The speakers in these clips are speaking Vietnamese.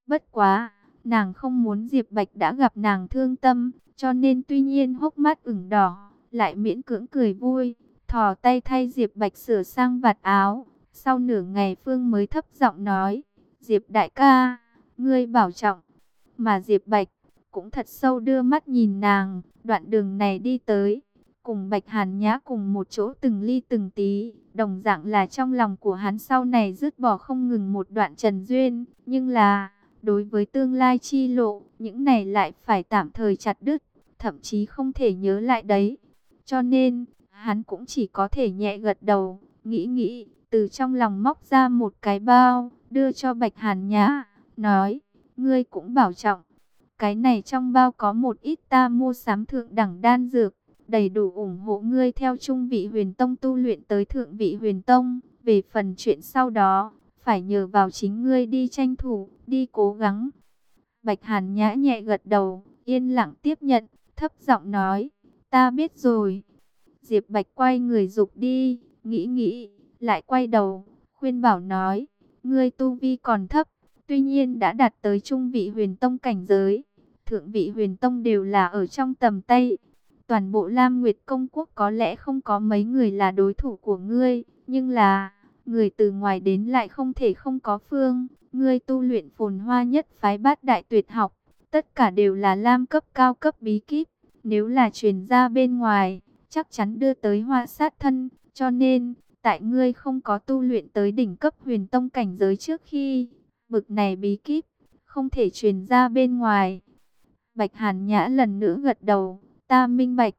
Bất quá, nàng không muốn Diệp Bạch đã gặp nàng thương tâm, cho nên tuy nhiên hốc mắt ửng đỏ, lại miễn cưỡng cười vui, thò tay thay Diệp Bạch sửa sang vạt áo. Sau nửa ngày Phương mới thấp giọng nói, Diệp đại ca, ngươi bảo trọng. Mà Diệp Bạch cũng thật sâu đưa mắt nhìn nàng, đoạn đường này đi tới, cùng Bạch Hàn Nhã cùng một chỗ từng ly từng tí, đồng dạng là trong lòng của hắn sau này dứt bỏ không ngừng một đoạn trần duyên, nhưng là đối với tương lai chi lộ, những này lại phải tạm thời chặt đứt, thậm chí không thể nhớ lại đấy. Cho nên, hắn cũng chỉ có thể nhẹ gật đầu, nghĩ, từ trong lòng móc ra một cái bao, đưa cho Bạch Hàn Nhã, nói, ngươi cũng bảo trọng. Cái này trong bao có một ít ta mua sắm thượng đẳng đan dược, đầy đủ ủng hộ ngươi theo trung vị huyền tông tu luyện tới thượng vị huyền tông. Về phần chuyện sau đó, phải nhờ vào chính ngươi đi tranh thủ, đi cố gắng. Bạch Hàn Nhã nhẹ gật đầu, yên lặng tiếp nhận, thấp giọng nói, ta biết rồi. Diệp Bạch quay người dục đi, nghĩ, lại quay đầu, khuyên bảo nói, ngươi tu vi còn thấp, tuy nhiên đã đạt tới trung vị huyền tông cảnh giới, thượng vị huyền tông đều là ở trong tầm tay. Toàn bộ Lam Nguyệt Công Quốc có lẽ không có mấy người là đối thủ của ngươi, nhưng là, người từ ngoài đến lại không thể không có phương. Ngươi tu luyện phồn hoa nhất phái bát đại tuyệt học, tất cả đều là Lam cấp cao cấp bí kíp. Nếu là truyền ra bên ngoài, chắc chắn đưa tới họa sát thân. Cho nên, tại ngươi không có tu luyện tới đỉnh cấp huyền tông cảnh giới trước khi, bực này bí kíp, không thể truyền ra bên ngoài. Bạch Hàn Nhã lần nữa gật đầu, ta minh bạch.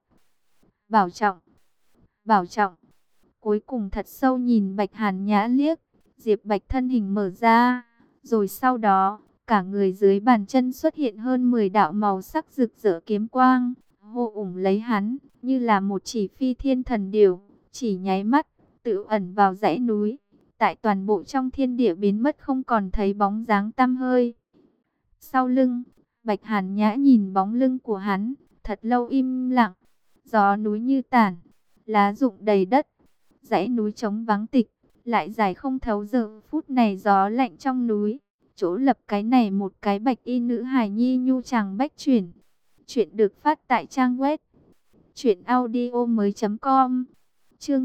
Bảo trọng, bảo trọng. Cuối cùng thật sâu nhìn Bạch Hàn Nhã liếc, Diệp Bạch thân hình mở ra, rồi sau đó, cả người dưới bàn chân xuất hiện hơn 10 đạo màu sắc rực rỡ kiếm quang, hộ ủng lấy hắn, như là một chỉ phi thiên thần điểu, chỉ nháy mắt, tự ẩn vào dãy núi, tại toàn bộ trong thiên địa biến mất không còn thấy bóng dáng tăm hơi. Sau lưng, Bạch Hàn Nhã nhìn bóng lưng của hắn, thật lâu im lặng, gió núi như tản, lá rụng đầy đất, dãy núi trống vắng tịch, lại dài không thấu giờ phút này gió lạnh trong núi, chỗ lập cái này một cái bạch y nữ hài nhi nhu chàng bách chuyển. Chuyện được phát tại trang web truyệnaudiomoi.com. Chương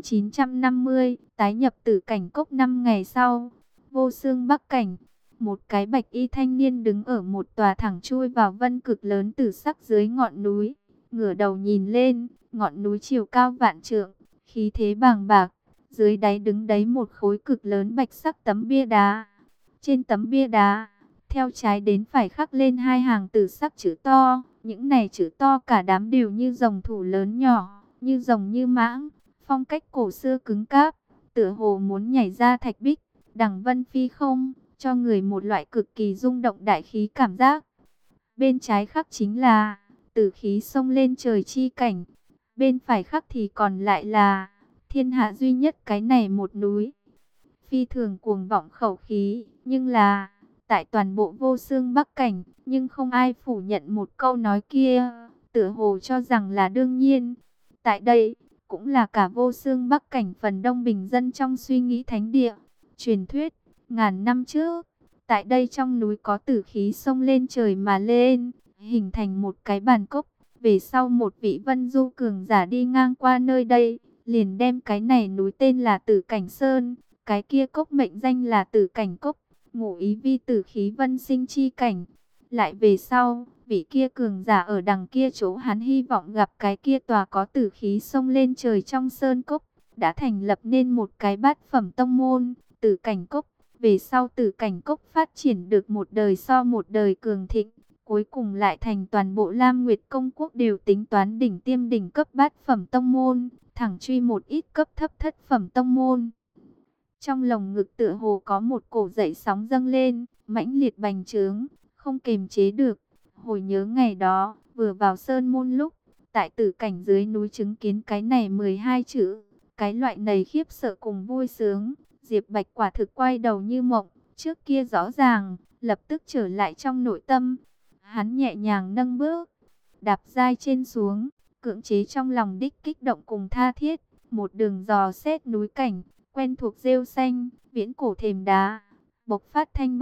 950, tái nhập tử cảnh cốc 5 ngày sau, vô xương bắc cảnh. Một cái bạch y thanh niên đứng ở một tòa thẳng chui vào vân cực lớn tử sắc dưới ngọn núi, ngửa đầu nhìn lên, ngọn núi chiều cao vạn trượng, khí thế bàng bạc, dưới đáy đứng đấy một khối cực lớn bạch sắc tấm bia đá. Trên tấm bia đá, theo trái đến phải khắc lên hai hàng tử sắc chữ to, những này chữ to cả đám đều như rồng thủ lớn nhỏ, như rồng như mãng, phong cách cổ xưa cứng cáp, tựa hồ muốn nhảy ra thạch bích, đằng vân phi không, cho người một loại cực kỳ rung động đại khí cảm giác. Bên trái khắc chính là tử khí xông lên trời chi cảnh, bên phải khắc thì còn lại là thiên hạ duy nhất cái này một núi. Phi thường cuồng vọng khẩu khí, nhưng là tại toàn bộ vô xương bắc cảnh, nhưng không ai phủ nhận một câu nói kia, tựa hồ cho rằng là đương nhiên. Tại đây, cũng là cả vô xương bắc cảnh phần đông bình dân trong suy nghĩ thánh địa. Truyền thuyết, ngàn năm trước, tại đây trong núi có tử khí xông lên trời mà lên, hình thành một cái bàn cốc. Về sau một vị vân du cường giả đi ngang qua nơi đây, liền đem cái này núi tên là Tử Cảnh Sơn, cái kia cốc mệnh danh là Tử Cảnh Cốc, ngụ ý vi tử khí vân sinh chi cảnh. Lại về sau, vị kia cường giả ở đằng kia chỗ hắn hy vọng gặp cái kia tòa có tử khí xông lên trời trong sơn cốc, đã thành lập nên một cái bát phẩm tông môn, Tử Cảnh Cốc. Về sau Tử Cảnh Cốc phát triển được một đời so một đời cường thịnh, cuối cùng lại thành toàn bộ Lam Nguyệt Công Quốc đều tính toán đỉnh tiêm đỉnh cấp bát phẩm tông môn, thẳng truy một ít cấp thấp thất phẩm tông môn. Trong lồng ngực tựa hồ có một cổ dậy sóng dâng lên, mãnh liệt bành trướng, không kềm chế được. Hồi nhớ ngày đó, vừa vào sơn môn lúc, tại tử cảnh dưới núi chứng kiến cái này 12 chữ, cái loại này khiếp sợ cùng vui sướng, Diệp Bạch quả thực quay đầu như mộng, trước kia rõ ràng, lập tức trở lại trong nội tâm. Hắn nhẹ nhàng nâng bước, đạp dai trên xuống, cưỡng chế trong lòng đích kích động cùng tha thiết, một đường dò xét núi cảnh, quen thuộc rêu xanh, viễn cổ thềm đá, bộc phát thanh bách,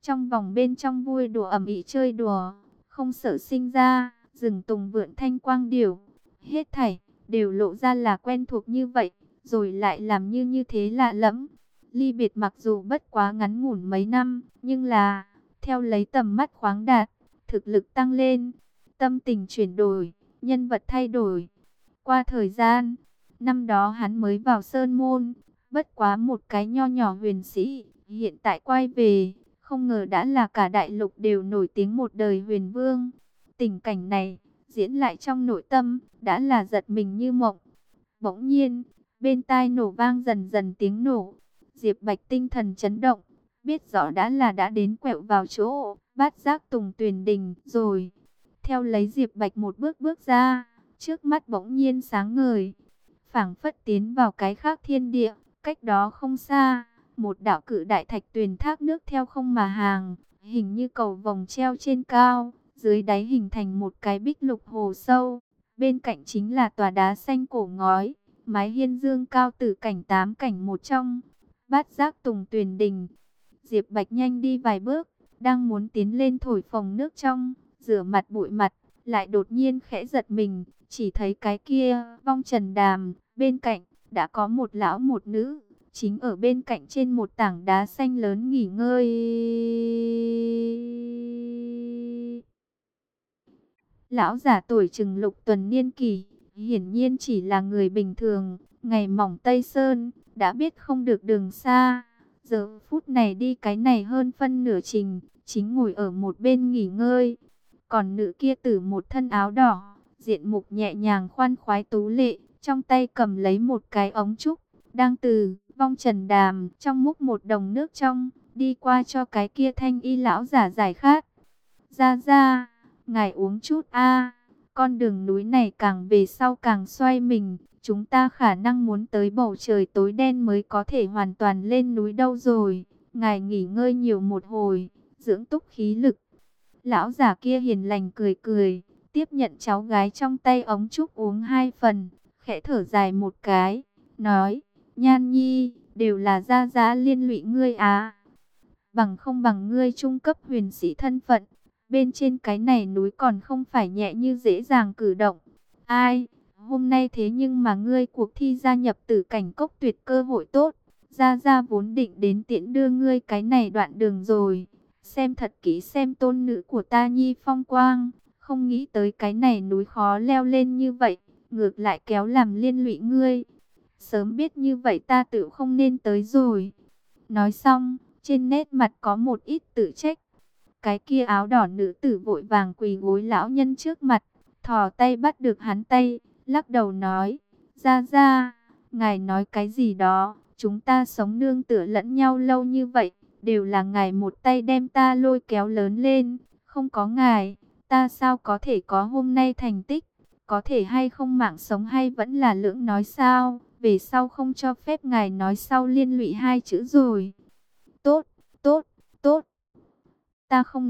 Trong vòng bên trong vui đùa ầm ĩ chơi đùa, không sợ sinh ra, rừng tùng vượn thanh quang điểu. Hết thảy, đều lộ ra là quen thuộc như vậy, rồi lại làm như thế lạ lẫm. Ly biệt mặc dù bất quá ngắn ngủn mấy năm, nhưng là, theo lấy tầm mắt khoáng đạt, thực lực tăng lên, tâm tình chuyển đổi, nhân vật thay đổi. Qua thời gian, năm đó hắn mới vào Sơn Môn, bất quá một cái nho nhỏ huyền sĩ, hiện tại quay về, không ngờ đã là cả đại lục đều nổi tiếng một đời huyền vương. Tình cảnh này, diễn lại trong nội tâm, đã là giật mình như mộng. Bỗng nhiên, bên tai nổ vang dần dần tiếng nổ. Diệp Bạch tinh thần chấn động, biết rõ đã đến quẹo vào chỗ Bát Giác Tùng Tuyền Đình rồi. Theo lấy Diệp Bạch một bước bước ra, trước mắt bỗng nhiên sáng ngời, phảng phất tiến vào cái khác thiên địa. Cách đó không xa, một đạo cự đại thạch tuyền thác nước theo không mà hàng, hình như cầu vồng treo trên cao, dưới đáy hình thành một cái bích lục hồ sâu. Bên cạnh chính là tòa đá xanh cổ ngói, mái hiên dương cao tử cảnh 8 cảnh một trong, Bát Giác Tùng Tuyền Đình. Diệp Bạch nhanh đi vài bước, đang muốn tiến lên thổi phồng nước trong, rửa mặt bụi mặt, lại đột nhiên khẽ giật mình, chỉ thấy cái kia vong trần đàm, bên cạnh đã có một lão một nữ, chính ở bên cạnh trên một tảng đá xanh lớn nghỉ ngơi. Lão giả tuổi chừng lục tuần niên kỷ, hiển nhiên chỉ là người bình thường, ngày mỏng Tây Sơn, đã biết không được đường xa. Giờ phút này đi cái này hơn phân nửa trình, chính ngồi ở một bên nghỉ ngơi. Còn nữ kia tử một thân áo đỏ, diện mục nhẹ nhàng khoan khoái tú lệ, trong tay cầm lấy một cái ống trúc, đang từ vong trần đàm trong múc một đồng nước trong, đi qua cho cái kia thanh y lão giả giải khát. Ra, ngài uống chút a. Con đường núi này càng về sau càng xoay mình, chúng ta khả năng muốn tới bầu trời tối đen mới có thể hoàn toàn lên núi đâu rồi. Ngài nghỉ ngơi nhiều một hồi, dưỡng túc khí lực. Lão giả kia hiền lành cười cười, tiếp nhận cháu gái trong tay ống trúc uống 2 phần, khẽ thở dài một cái, nói: Nhan nhi, đều là gia gia liên lụy ngươi á. Bằng không bằng ngươi trung cấp huyền sĩ thân phận, bên trên cái này núi còn không phải nhẹ như dễ dàng cử động. Ai, hôm nay thế nhưng mà ngươi cuộc thi gia nhập Tử Cảnh Cốc tuyệt cơ hội tốt. Gia Gia vốn định đến tiễn đưa ngươi cái này đoạn đường rồi. Xem thật kỹ xem tôn nữ của ta nhi phong quang. Không nghĩ tới cái này núi khó leo lên như vậy, ngược lại kéo làm liên lụy ngươi. Sớm biết như vậy ta tự không nên tới rồi. Nói xong, trên nét mặt có một ít tự trách. Cái kia áo đỏ nữ tử vội vàng quỳ gối lão nhân trước mặt, thò tay bắt được hắn tay, lắc đầu nói: Ra, ngài nói cái gì đó, chúng ta sống nương tựa lẫn nhau lâu như vậy, đều là ngài một tay đem ta lôi kéo lớn lên, không có ngài, ta sao có thể có hôm nay thành tích, có thể hay không mạng sống hay vẫn là lưỡng nói sao, về sau không cho phép ngài nói sau liên lụy 2 chữ rồi. Tốt, tốt. Ta không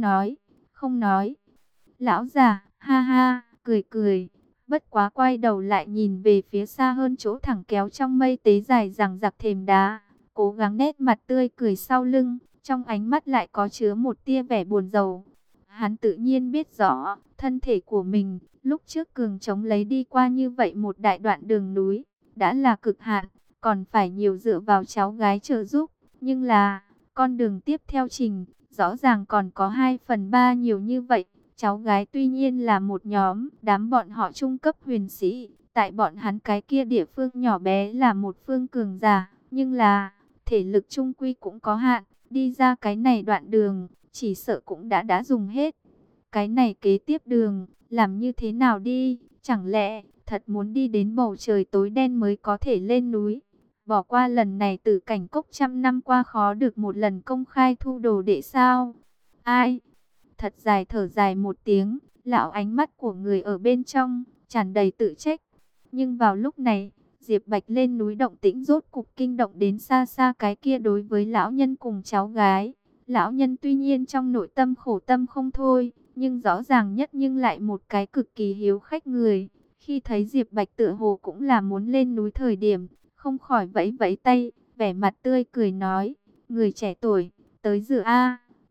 nói. Lão già, ha ha, cười. Bất quá quay đầu lại nhìn về phía xa hơn chỗ thẳng kéo trong mây tế dài rằng giặc thềm đá. Cố gắng nét mặt tươi cười sau lưng, trong ánh mắt lại có chứa một tia vẻ buồn rầu. Hắn tự nhiên biết rõ, thân thể của mình, lúc trước cường chống lấy đi qua như vậy một đại đoạn đường núi, đã là cực hạn, còn phải nhiều dựa vào cháu gái trợ giúp. Nhưng là, con đường tiếp theo trình, rõ ràng còn có 2/3 nhiều như vậy. Cháu gái tuy nhiên là một nhóm, đám bọn họ trung cấp huyền sĩ, tại bọn hắn cái kia địa phương nhỏ bé là một phương cường giả, nhưng là, thể lực trung quy cũng có hạn, đi ra cái này đoạn đường, chỉ sợ cũng đã dùng hết. Cái này kế tiếp đường, làm như thế nào đi, chẳng lẽ, thật muốn đi đến bầu trời tối đen mới có thể lên núi. Bỏ qua lần này Tử Cảnh Cốc trăm năm qua khó được một lần công khai thu đồ đệ sao? Ai? Thật dài thở dài một tiếng, lão ánh mắt của người ở bên trong, tràn đầy tự trách. Nhưng vào lúc này, Diệp Bạch lên núi động tĩnh rốt cục kinh động đến xa xa cái kia đối với lão nhân cùng cháu gái. Lão nhân tuy nhiên trong nội tâm khổ tâm không thôi, nhưng rõ ràng nhất nhưng lại một cái cực kỳ hiếu khách người. Khi thấy Diệp Bạch tựa hồ cũng là muốn lên núi thời điểm, không khỏi vẫy vẫy tay, vẻ mặt tươi cười nói: người trẻ tuổi, tới dự a,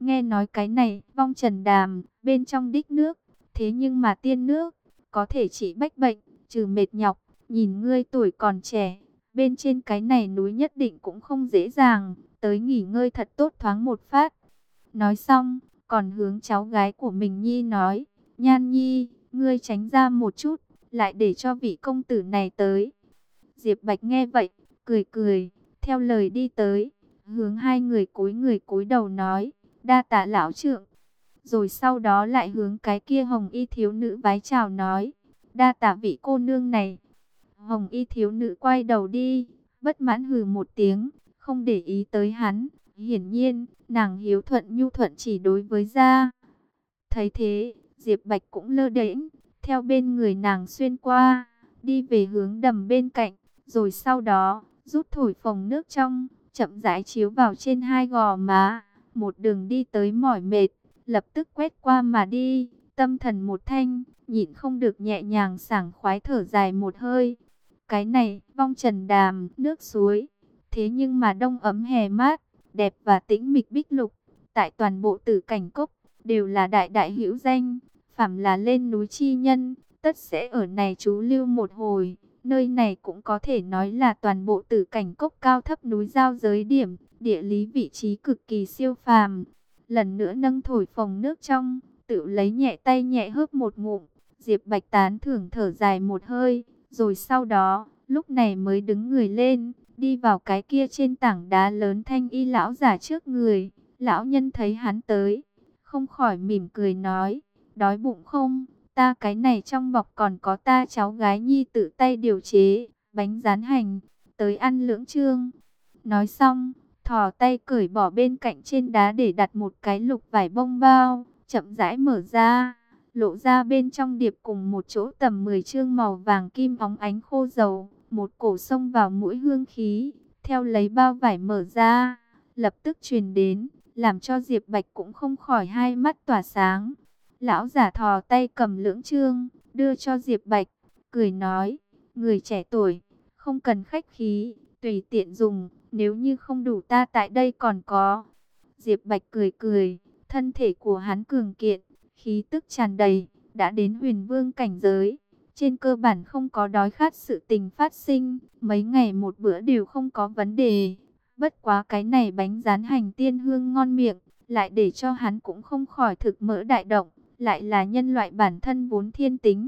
Nghe nói cái này, vong trần đàm, bên trong đích nước, thế nhưng mà tiên nước, có thể trị bách bệnh, trừ mệt nhọc, nhìn ngươi tuổi còn trẻ, bên trên cái này núi nhất định cũng không dễ dàng, tới nghỉ ngơi thật tốt thoáng một phát. Nói xong, còn hướng cháu gái của mình Nhi nói, Nhan Nhi, ngươi tránh ra một chút, lại để cho vị công tử này tới. Diệp Bạch nghe vậy, cười cười, theo lời đi tới, hướng hai người cúi đầu nói, đa tạ lão trượng. Rồi sau đó lại hướng cái kia hồng y thiếu nữ vái chào nói, đa tạ vị cô nương này. Hồng y thiếu nữ quay đầu đi, bất mãn hừ một tiếng, không để ý tới hắn. Hiển nhiên, nàng hiếu thuận nhu thuận chỉ đối với gia. Thấy thế, Diệp Bạch cũng lơ đễnh, theo bên người nàng xuyên qua, đi về hướng đầm bên cạnh, rồi sau đó, rút thổi phồng nước trong, chậm rãi chiếu vào trên hai gò má, một đường đi tới mỏi mệt, lập tức quét qua mà đi, tâm thần một thanh, nhịn không được nhẹ nhàng sảng khoái thở dài một hơi. Cái này, vong trần đàm, nước suối, thế nhưng mà đông ấm hè mát, đẹp và tĩnh mịch bích lục, tại toàn bộ Tử Cảnh Cốc, đều là đại đại hữu danh, phàm là lên núi chi nhân, tất sẽ ở này trú lưu một hồi. Nơi này cũng có thể nói là toàn bộ Tử Cảnh Cốc cao thấp núi giao giới điểm, địa lý vị trí cực kỳ siêu phàm. Lần nữa nâng thổi phồng nước trong, tự lấy nhẹ tay nhẹ hớp một ngụm, Diệp Bạch tán thưởng thở dài một hơi, rồi sau đó, lúc này mới đứng người lên, đi vào cái kia trên tảng đá lớn thanh y lão giả trước người. Lão nhân thấy hắn tới, không khỏi mỉm cười nói, đói bụng không? Ta cái này trong bọc còn có ta cháu gái Nhi tự tay điều chế, bánh rán hành, tới ăn lưỡng trương. Nói xong, thò tay cởi bỏ bên cạnh trên đá để đặt một cái lục vải bông bao, chậm rãi mở ra, lộ ra bên trong điệp cùng một chỗ tầm 10 trương màu vàng kim óng ánh khô dầu, một cổ xông vào mũi hương khí, theo lấy bao vải mở ra, lập tức truyền đến, làm cho Diệp Bạch cũng không khỏi hai mắt tỏa sáng. Lão giả thò tay cầm lưỡng trương, đưa cho Diệp Bạch, cười nói, người trẻ tuổi, không cần khách khí, tùy tiện dùng, nếu như không đủ ta tại đây còn có. Diệp Bạch cười cười, thân thể của hắn cường kiện, khí tức tràn đầy, đã đến huyền vương cảnh giới. Trên cơ bản không có đói khát sự tình phát sinh, mấy ngày một bữa đều không có vấn đề. Bất quá cái này bánh rán hành tiên hương ngon miệng, lại để cho hắn cũng không khỏi thực mỡ đại động, lại là nhân loại bản thân vốn thiên tính.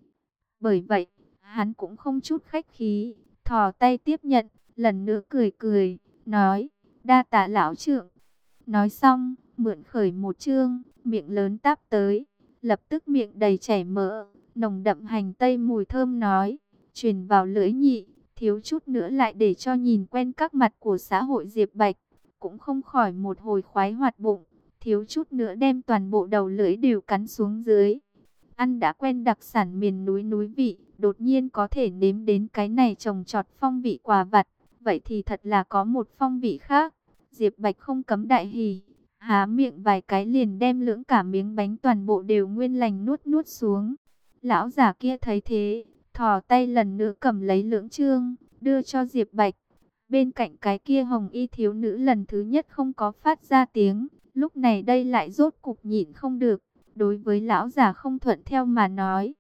Bởi vậy, hắn cũng không chút khách khí, thò tay tiếp nhận, lần nữa cười cười, nói, đa tạ lão trượng. Nói xong, mượn khởi một chương, miệng lớn táp tới, lập tức miệng đầy chảy mỡ, nồng đậm hành tây mùi thơm nói, truyền vào lưỡi nhị, thiếu chút nữa lại để cho nhìn quen các mặt của xã hội Diệp Bạch, cũng không khỏi một hồi khoái hoạt bụng, thiếu chút nữa đem toàn bộ đầu lưỡi đều cắn xuống dưới. Ăn đã quen đặc sản miền núi núi vị, đột nhiên có thể nếm đến cái này trồng trọt phong vị quà vặt, vậy thì thật là có một phong vị khác. Diệp Bạch không cấm đại hỉ, há miệng vài cái liền đem lưỡng cả miếng bánh toàn bộ đều nguyên lành nuốt nuốt xuống. Lão giả kia thấy thế, thò tay lần nữa cầm lấy lưỡng trương, đưa cho Diệp Bạch. Bên cạnh cái kia hồng y thiếu nữ lần thứ nhất không có phát ra tiếng, lúc này đây lại rốt cục nhịn không được. Đối với lão già không thuận theo mà nói,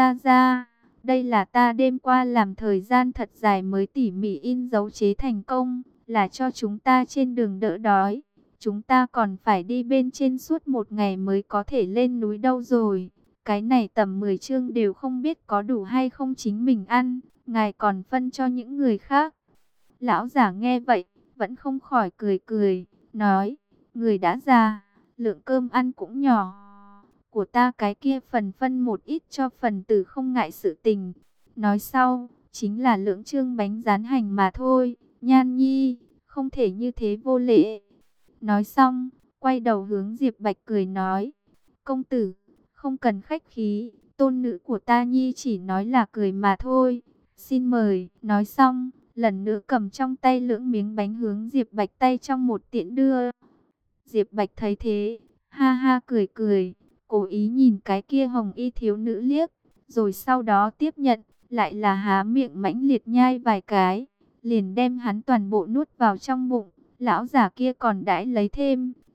ra, đây là ta đêm qua làm thời gian thật dài mới tỉ mỉ in dấu chế thành công, là cho chúng ta trên đường đỡ đói. Chúng ta còn phải đi bên trên suốt một ngày mới có thể lên núi đâu rồi. Cái này tầm 10 chương đều không biết có đủ hay không chính mình ăn, ngài còn phân cho những người khác. Lão giả nghe vậy, vẫn không khỏi cười cười, nói, người đã già, lượng cơm ăn cũng nhỏ. Của ta cái kia phần phân một ít cho phần tử không ngại sự tình. Nói sau, chính là lưỡng trương bánh rán hành mà thôi. Nhan Nhi, không thể như thế vô lễ. Nói xong, quay đầu hướng Diệp Bạch cười nói, công tử, không cần khách khí, tôn nữ của ta Nhi chỉ nói là cười mà thôi. Xin mời. Nói xong, lần nữa cầm trong tay lưỡng miếng bánh hướng Diệp Bạch tay trong một tiễn đưa. Diệp Bạch thấy thế, ha ha cười cười, cố ý nhìn cái kia hồng y thiếu nữ liếc, rồi sau đó tiếp nhận, lại là há miệng mãnh liệt nhai vài cái, liền đem hắn toàn bộ nuốt vào trong bụng. Lão giả kia còn đãi lấy thêm,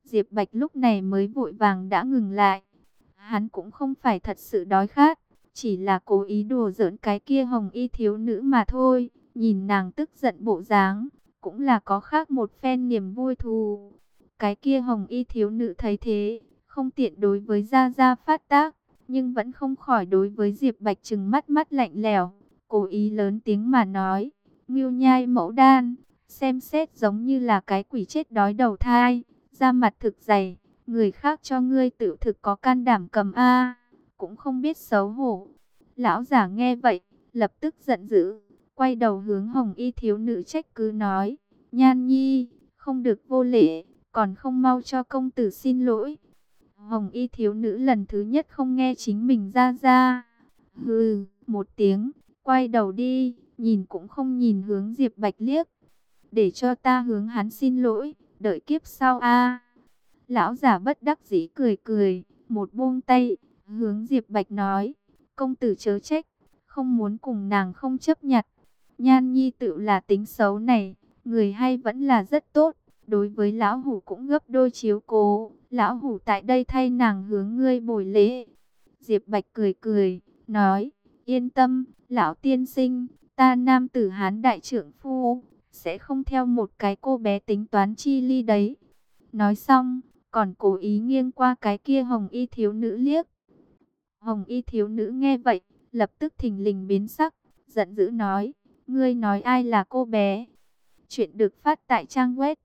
Diệp Bạch lúc này mới vội vàng đã ngừng lại. Hắn cũng không phải thật sự đói khát, chỉ là cố ý đùa giỡn cái kia hồng y thiếu nữ mà thôi. Nhìn nàng tức giận bộ dáng, cũng là có khác một phen niềm vui thú. Cái kia hồng y thiếu nữ thấy thế, không tiện đối với Gia Gia phát tác, nhưng vẫn không khỏi đối với Diệp Bạch trừng mắt mắt lạnh lẽo, cố ý lớn tiếng mà nói: Ngưu Nhai Mẫu Đan, xem xét giống như là cái quỷ chết đói đầu thai, da mặt thực dày, người khác cho ngươi tự thực có can đảm cầm a, cũng không biết xấu hổ. Lão giả nghe vậy, lập tức giận dữ, quay đầu hướng hồng y thiếu nữ trách cứ nói: Nhan Nhi, không được vô lễ, còn không mau cho công tử xin lỗi. Hồng y thiếu nữ lần thứ nhất không nghe chính mình ra ra. Hừ, một tiếng, quay đầu đi, nhìn cũng không nhìn hướng Diệp Bạch liếc. Để cho ta hướng hắn xin lỗi, đợi kiếp sau a. Lão giả bất đắc dĩ cười cười, một buông tay, hướng Diệp Bạch nói: công tử chớ trách, không muốn cùng nàng không chấp nhặt. Nhan Nhi tự là tính xấu này, người hay vẫn là rất tốt. Đối với lão hủ cũng gấp đôi chiếu cố, lão hủ tại đây thay nàng hướng ngươi bồi lễ. Diệp Bạch cười cười, nói: yên tâm, lão tiên sinh, ta nam tử Hán đại trượng phu, sẽ không theo một cái cô bé tính toán chi ly đấy. Nói xong, còn cố ý nghiêng qua cái kia hồng y thiếu nữ liếc. Hồng y thiếu nữ nghe vậy, lập tức thình lình biến sắc, giận dữ nói: ngươi nói ai là cô bé? Chuyện được phát tại trang web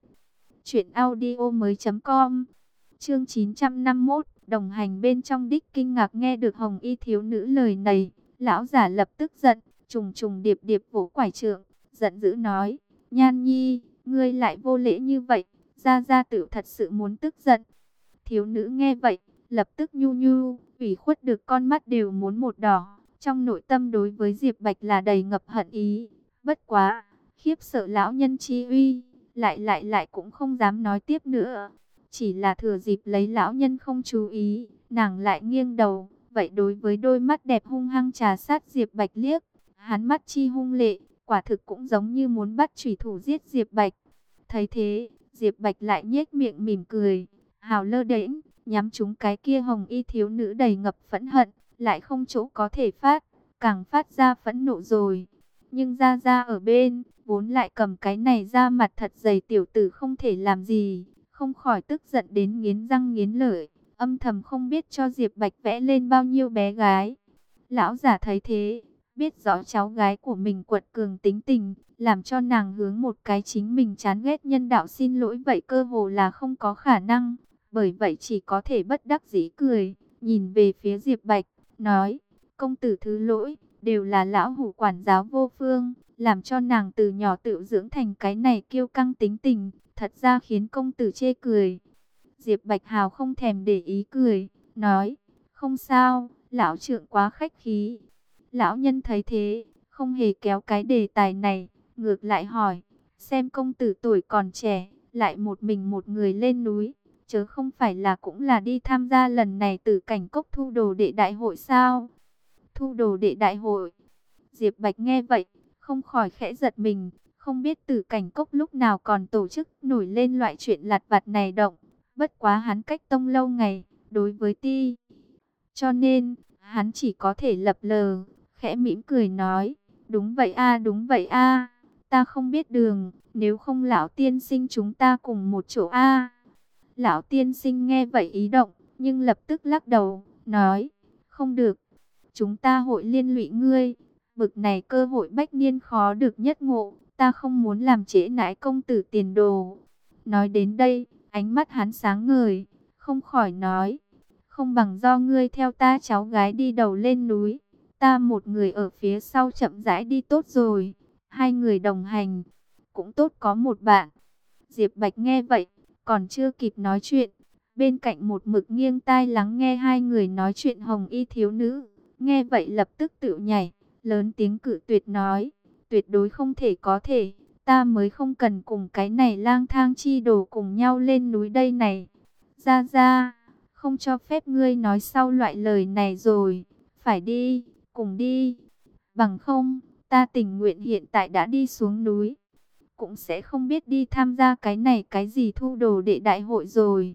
truyệnaudiomoi.com. Chương 951, đồng hành bên trong đích kinh ngạc nghe được hồng y thiếu nữ lời này, lão giả lập tức giận, trùng trùng điệp điệp vỗ quải trượng, giận dữ nói: Nhan Nhi, ngươi lại vô lễ như vậy, gia gia tử thật sự muốn tức giận. Thiếu nữ nghe vậy, lập tức nhu nhu, ủy khuất được con mắt đều muốn một đỏ, trong nội tâm đối với Diệp Bạch là đầy ngập hận ý. Bất quá, khiếp sợ lão nhân chi uy, lại cũng không dám nói tiếp nữa. Chỉ là thừa dịp lấy lão nhân không chú ý, nàng lại nghiêng đầu, vậy đối với đôi mắt đẹp hung hăng trà sát Diệp Bạch liếc. Hắn mắt chi hung lệ, quả thực cũng giống như muốn bắt chủy thủ giết Diệp Bạch. Thấy thế, Diệp Bạch lại nhếch miệng mỉm cười, hào lơ đễnh, nhắm trúng cái kia hồng y thiếu nữ đầy ngập phẫn hận, lại không chỗ có thể phát, càng phát ra phẫn nộ rồi. Nhưng Gia Gia ở bên, vốn lại cầm cái này ra mặt thật dày tiểu tử không thể làm gì, không khỏi tức giận đến nghiến răng nghiến lợi, âm thầm không biết cho Diệp Bạch vẽ lên bao nhiêu bé gái. Lão giả thấy thế, biết rõ cháu gái của mình quật cường tính tình, làm cho nàng hướng một cái chính mình chán ghét nhân đạo xin lỗi vậy cơ hồ là không có khả năng. Bởi vậy chỉ có thể bất đắc dĩ cười, nhìn về phía Diệp Bạch, nói: công tử thứ lỗi, đều là lão hủ quản giáo vô phương, làm cho nàng từ nhỏ tự dưỡng thành cái này kiêu căng tính tình, thật ra khiến công tử chê cười. Diệp Bạch Hào không thèm để ý cười, nói: không sao, lão trượng quá khách khí. Lão nhân thấy thế, không hề kéo cái đề tài này, ngược lại hỏi: xem công tử tuổi còn trẻ, lại một mình một người lên núi, chớ không phải là cũng là đi tham gia lần này Tử Cảnh Cốc thu đồ đệ đại hội sao? Thu đồ đệ đại hội? Diệp Bạch nghe vậy, không khỏi khẽ giật mình, không biết Tử Cảnh Cốc lúc nào còn tổ chức nổi lên loại chuyện lặt vặt này động. Bất quá hắn cách tông lâu ngày, đối với ti, cho nên hắn chỉ có thể lập lờ, khẽ mỉm cười nói: đúng vậy a, đúng vậy a, ta không biết đường, nếu không lão tiên sinh chúng ta cùng một chỗ a. Lão tiên sinh nghe vậy ý động, nhưng lập tức lắc đầu, nói: không được, chúng ta hội liên lụy ngươi, bực này cơ hội bách niên khó được nhất ngộ, ta không muốn làm trễ nải công tử tiền đồ. Nói đến đây, ánh mắt hắn sáng ngời, không khỏi nói: không bằng do ngươi theo ta cháu gái đi đầu lên núi, ta một người ở phía sau chậm rãi đi tốt rồi, hai người đồng hành, cũng tốt có một bạn. Diệp Bạch nghe vậy, còn chưa kịp nói chuyện, bên cạnh một mực nghiêng tai lắng nghe hai người nói chuyện hồng y thiếu nữ, nghe vậy lập tức tự nhảy, lớn tiếng cự tuyệt nói: tuyệt đối không thể có thể, ta mới không cần cùng cái này lang thang chi đồ cùng nhau lên núi đây này. Ra ra, không cho phép ngươi nói sau loại lời này rồi, phải đi, cùng đi. Bằng không, ta tình nguyện hiện tại đã đi xuống núi, cũng sẽ không biết đi tham gia cái này cái gì thu đồ đệ đại hội rồi.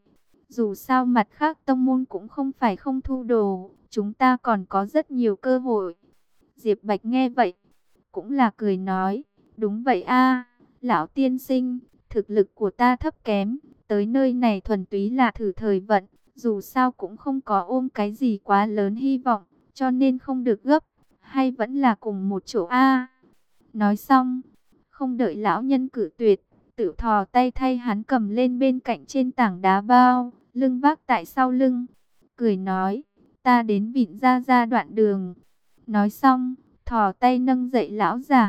Dù sao mặt khác tông môn cũng không phải không thu đồ, chúng ta còn có rất nhiều cơ hội. Diệp Bạch nghe vậy, cũng là cười nói, đúng vậy a, lão tiên sinh, thực lực của ta thấp kém, tới nơi này thuần túy là thử thời vận, dù sao cũng không có ôm cái gì quá lớn hy vọng, cho nên không được gấp, hay vẫn là cùng một chỗ a. Nói xong, không đợi lão nhân cử tuyệt, tự thò tay thay hắn cầm lên bên cạnh trên tảng đá bao, lưng vác tại sau lưng, cười nói, ta đến vịn ra đoạn đường. Nói xong, thò tay nâng dậy lão giả.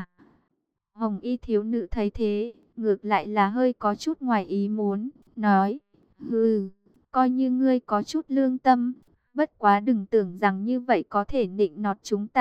Hồng y thiếu nữ thấy thế, ngược lại là hơi có chút ngoài ý muốn, nói, hừ, coi như ngươi có chút lương tâm, bất quá đừng tưởng rằng như vậy có thể nịnh nọt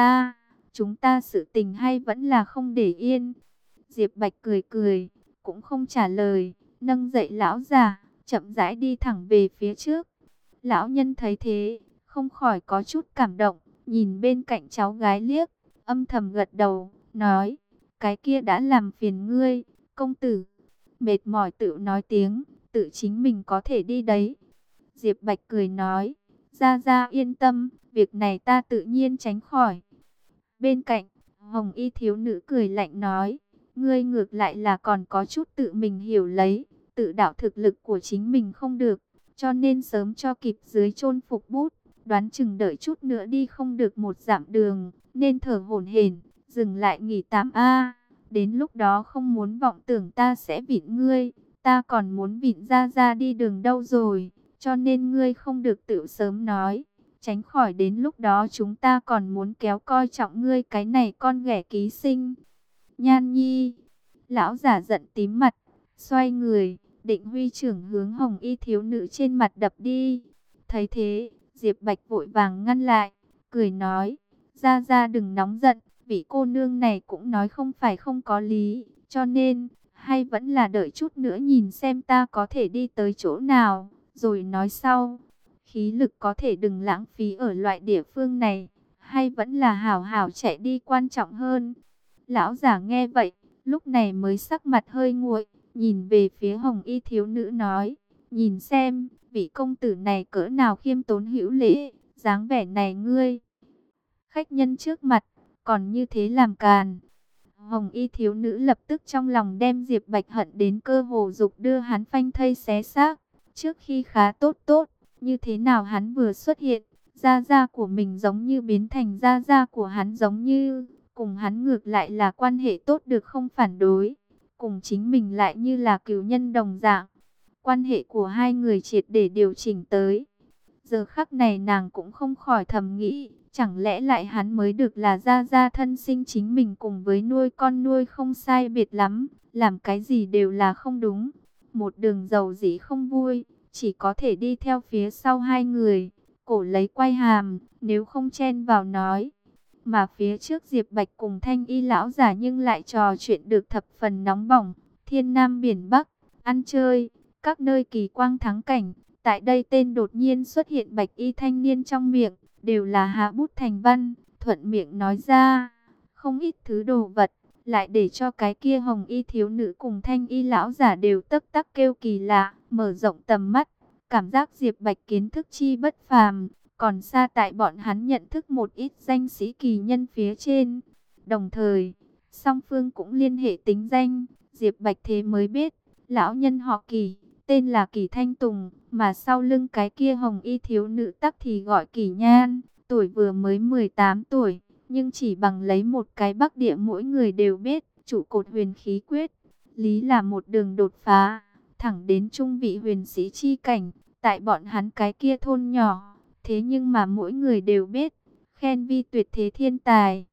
chúng ta sự tình hay vẫn là không để yên. Diệp Bạch cười cười, cũng không trả lời, nâng dậy lão già, chậm rãi đi thẳng về phía trước. Lão nhân thấy thế, không khỏi có chút cảm động, nhìn bên cạnh cháu gái liếc, âm thầm gật đầu, nói, cái kia đã làm phiền ngươi, công tử. Mệt mỏi tự nói tiếng, tự chính mình có thể đi đấy. Diệp Bạch cười nói, ra yên tâm, việc này ta tự nhiên tránh khỏi. Bên cạnh, Hồng y thiếu nữ cười lạnh nói, ngươi ngược lại là còn có chút tự mình hiểu lấy, tự đạo thực lực của chính mình không được, cho nên sớm cho kịp dưới chôn phục bút, đoán chừng đợi chút nữa đi không được một dặm đường, nên thở hổn hển, dừng lại nghỉ tạm a. Đến lúc đó không muốn vọng tưởng ta sẽ vịn ngươi, ta còn muốn vịn ra đi đường đâu rồi, cho nên ngươi không được tự sớm nói. Tránh khỏi đến lúc đó chúng ta còn muốn kéo coi trọng ngươi cái này con ghẻ ký sinh. Nhan Nhi, lão giả giận tím mặt, xoay người, định huy trưởng hướng Hồng y thiếu nữ trên mặt đập đi. Thấy thế, Diệp Bạch vội vàng ngăn lại, cười nói, ra đừng nóng giận, vị cô nương này cũng nói không phải không có lý, cho nên, hay vẫn là đợi chút nữa nhìn xem ta có thể đi tới chỗ nào, rồi nói sau. Khí lực có thể đừng lãng phí ở loại địa phương này, hay vẫn là hảo hảo chạy đi quan trọng hơn. Lão giả nghe vậy, lúc này mới sắc mặt hơi nguội, nhìn về phía Hồng y thiếu nữ nói, nhìn xem, vị công tử này cỡ nào khiêm tốn hữu lễ, dáng vẻ này ngươi. Khách nhân trước mặt, còn như thế làm càn. Hồng y thiếu nữ lập tức trong lòng đem Diệp Bạch hận đến cơ hồ dục đưa hắn phanh thây xé xác. Trước khi khá tốt, như thế nào hắn vừa xuất hiện, gia của mình giống như biến thành gia của hắn, giống như cùng hắn ngược lại là quan hệ tốt được không phản đối, cùng chính mình lại như là cừu nhân đồng dạng. Quan hệ của hai người triệt để điều chỉnh tới. Giờ khắc này nàng cũng không khỏi thầm nghĩ, chẳng lẽ lại hắn mới được là gia thân sinh chính mình cùng với nuôi con nuôi không sai biệt lắm, làm cái gì đều là không đúng. Một đường dầu dĩ không vui, chỉ có thể đi theo phía sau hai người, cổ lấy quay hàm, nếu không chen vào nói. Mà phía trước Diệp Bạch cùng Thanh Y lão giả nhưng lại trò chuyện được thập phần nóng bỏng, thiên nam biển Bắc, ăn chơi, các nơi kỳ quang thắng cảnh. Tại đây tên đột nhiên xuất hiện Bạch Y thanh niên trong miệng, đều là hạ bút thành văn, thuận miệng nói ra, không ít thứ đồ vật, lại để cho cái kia Hồng Y thiếu nữ cùng Thanh Y lão giả đều tấc tắc kêu kỳ lạ, mở rộng tầm mắt, cảm giác Diệp Bạch kiến thức chi bất phàm, còn xa tại bọn hắn nhận thức một ít danh sĩ kỳ nhân phía trên. Đồng thời, song phương cũng liên hệ tính danh, Diệp Bạch thế mới biết, lão nhân họ Kỳ, tên là Kỳ Thanh Tùng, mà sau lưng cái kia Hồng Y thiếu nữ tắc thì gọi Kỳ Nhan, tuổi vừa mới 18 tuổi, nhưng chỉ bằng lấy một cái Bắc Địa mỗi người đều biết, trụ cột huyền khí quyết, lý là một đường đột phá, thẳng đến trung vị huyền sĩ chi cảnh, tại bọn hắn cái kia thôn nhỏ, thế nhưng mà mỗi người đều biết, khen vi tuyệt thế thiên tài.